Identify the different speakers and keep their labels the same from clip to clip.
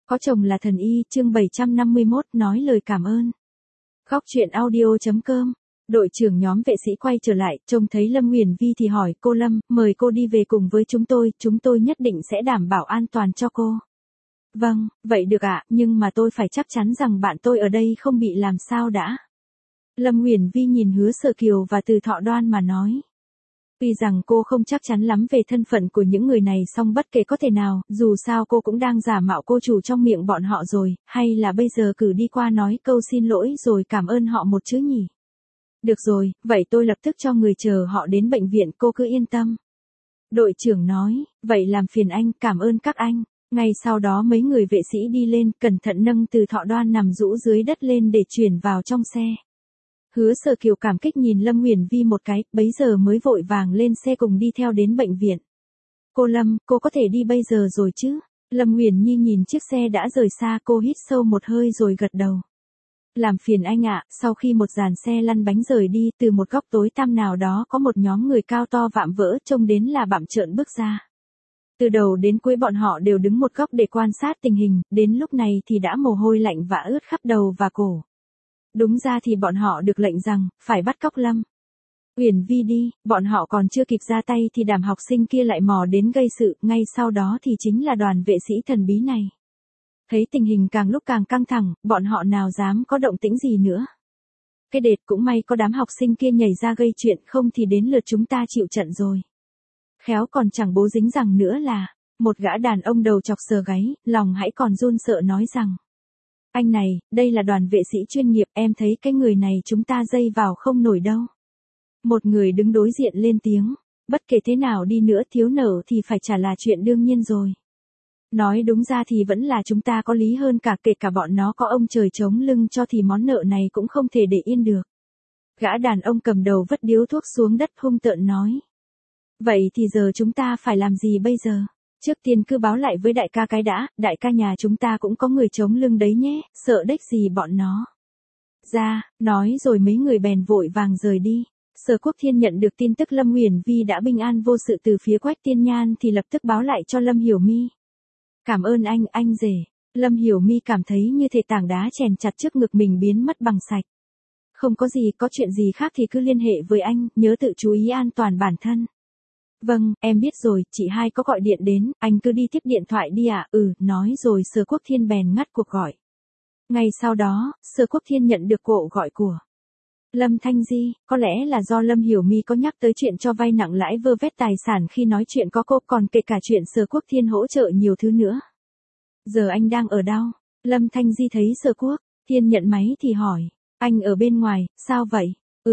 Speaker 1: Có chồng là thần y, chương 751 nói lời cảm ơn. Góc truyện audio.com. Đội trưởng nhóm vệ sĩ quay trở lại, trông thấy Lâm Huyền Vi thì hỏi, cô Lâm, mời cô đi về cùng với chúng tôi nhất định sẽ đảm bảo an toàn cho cô. Vâng, vậy được ạ, nhưng mà tôi phải chắc chắn rằng bạn tôi ở đây không bị làm sao đã. Lâm Huyền Vi nhìn Hứa Sở Kiều và Từ Thọ Đoan mà nói. Tuy rằng cô không chắc chắn lắm về thân phận của những người này, song bất kể có thể nào, dù sao cô cũng đang giả mạo cô chủ trong miệng bọn họ rồi, hay là bây giờ cử đi qua nói câu xin lỗi rồi cảm ơn họ một chứ nhỉ? Được rồi, vậy tôi lập tức cho người chờ họ đến bệnh viện, cô cứ yên tâm. Đội trưởng nói, vậy làm phiền anh, cảm ơn các anh. Ngay sau đó mấy người vệ sĩ đi lên, cẩn thận nâng Từ Thọ Đoan nằm rũ dưới đất lên để chuyển vào trong xe. Hứa Sở Kiều cảm kích nhìn Lâm Huyền Vi một cái, bấy giờ mới vội vàng lên xe cùng đi theo đến bệnh viện. Cô Lâm, cô có thể đi bây giờ rồi chứ? Lâm Huyền Nhi nhìn chiếc xe đã rời xa, cô hít sâu một hơi rồi gật đầu. Làm phiền anh ạ. Sau khi một dàn xe lăn bánh rời đi, từ một góc tối tăm nào đó có một nhóm người cao to vạm vỡ trông đến là bặm trợn bước ra. Từ đầu đến cuối bọn họ đều đứng một góc để quan sát tình hình, đến lúc này thì đã mồ hôi lạnh vã ướt khắp đầu và cổ. Đúng ra thì bọn họ được lệnh rằng, phải bắt cóc Lâm Huyền Vi đi, bọn họ còn chưa kịp ra tay thì đám học sinh kia lại mò đến gây sự, ngay sau đó thì chính là đoàn vệ sĩ thần bí này. Thấy tình hình càng lúc càng căng thẳng, bọn họ nào dám có động tĩnh gì nữa. Cái đệt, cũng may có đám học sinh kia nhảy ra gây chuyện, không thì đến lượt chúng ta chịu trận rồi. Khéo còn chẳng bố dính rằng nữa là, một gã đàn ông đầu chọc sờ gáy, lòng hãy còn run sợ nói rằng. Anh này, đây là đoàn vệ sĩ chuyên nghiệp, em thấy cái người này chúng ta dây vào không nổi đâu. Một người đứng đối diện lên tiếng, bất kể thế nào đi nữa thiếu nợ thì phải trả là chuyện đương nhiên rồi. Nói đúng ra thì vẫn là chúng ta có lý hơn cả, kể cả bọn nó có ông trời chống lưng cho thì món nợ này cũng không thể để yên được. Gã đàn ông cầm đầu vứt điếu thuốc xuống đất hung tợn nói. Vậy thì giờ chúng ta phải làm gì bây giờ? Trước tiên cứ báo lại với đại ca cái đã, đại ca nhà chúng ta cũng có người chống lưng đấy nhé, sợ đếch gì bọn nó. Ra, nói rồi mấy người bèn vội vàng rời đi. Sở Quốc Thiên nhận được tin tức Lâm Huyền Vi đã bình an vô sự từ phía Quách Tiên Nhan thì lập tức báo lại cho Lâm Hiểu Mi. Cảm ơn anh rể. Lâm Hiểu Mi cảm thấy như thể tảng đá chèn chặt trước ngực mình biến mất bằng sạch. Không có gì, có chuyện gì khác thì cứ liên hệ với anh, nhớ tự chú ý an toàn bản thân. Vâng, em biết rồi, chị hai có gọi điện đến, anh cứ đi tiếp điện thoại đi ạ. Nói rồi Sở Quốc Thiên bèn ngắt cuộc gọi. Ngay sau đó, Sở Quốc Thiên nhận được cuộc gọi của Lâm Thanh Di, có lẽ là do Lâm Hiểu Mi có nhắc tới chuyện cho vay nặng lãi vơ vét tài sản khi nói chuyện có cô, còn kể cả chuyện Sở Quốc Thiên hỗ trợ nhiều thứ nữa. Giờ anh đang ở đâu? Lâm Thanh Di thấy Sở Quốc Thiên nhận máy thì hỏi, anh ở bên ngoài, sao vậy?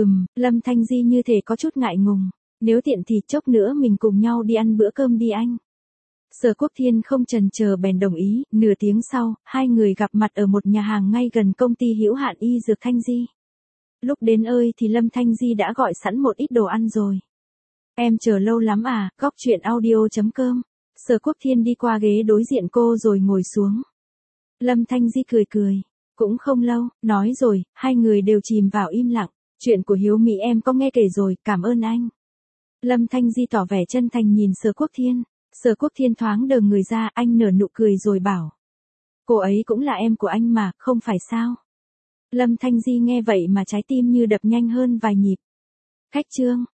Speaker 1: Lâm Thanh Di như thể có chút ngại ngùng. Nếu tiện thì chốc nữa mình cùng nhau đi ăn bữa cơm đi anh. Sở Quốc Thiên không chần chờ bèn đồng ý, nửa tiếng sau, hai người gặp mặt ở một nhà hàng ngay gần công ty hữu hạn y dược Thanh Di. Lúc đến ơi thì Lâm Thanh Di đã gọi sẵn một ít đồ ăn rồi. Em chờ lâu lắm à? Góc truyện audio.com. Sở Quốc Thiên đi qua ghế đối diện cô rồi ngồi xuống. Lâm Thanh Di cười. Cũng không lâu, nói rồi, hai người đều chìm vào im lặng. Chuyện của Hiếu Mỹ em có nghe kể rồi, cảm ơn anh. Lâm Thanh Di tỏ vẻ chân thành nhìn Sở Quốc Thiên. Sở Quốc Thiên thoáng đờ người ra, anh nở nụ cười rồi bảo. Cô ấy cũng là em của anh mà, không phải sao? Lâm Thanh Di nghe vậy mà trái tim như đập nhanh hơn vài nhịp. Khách trương,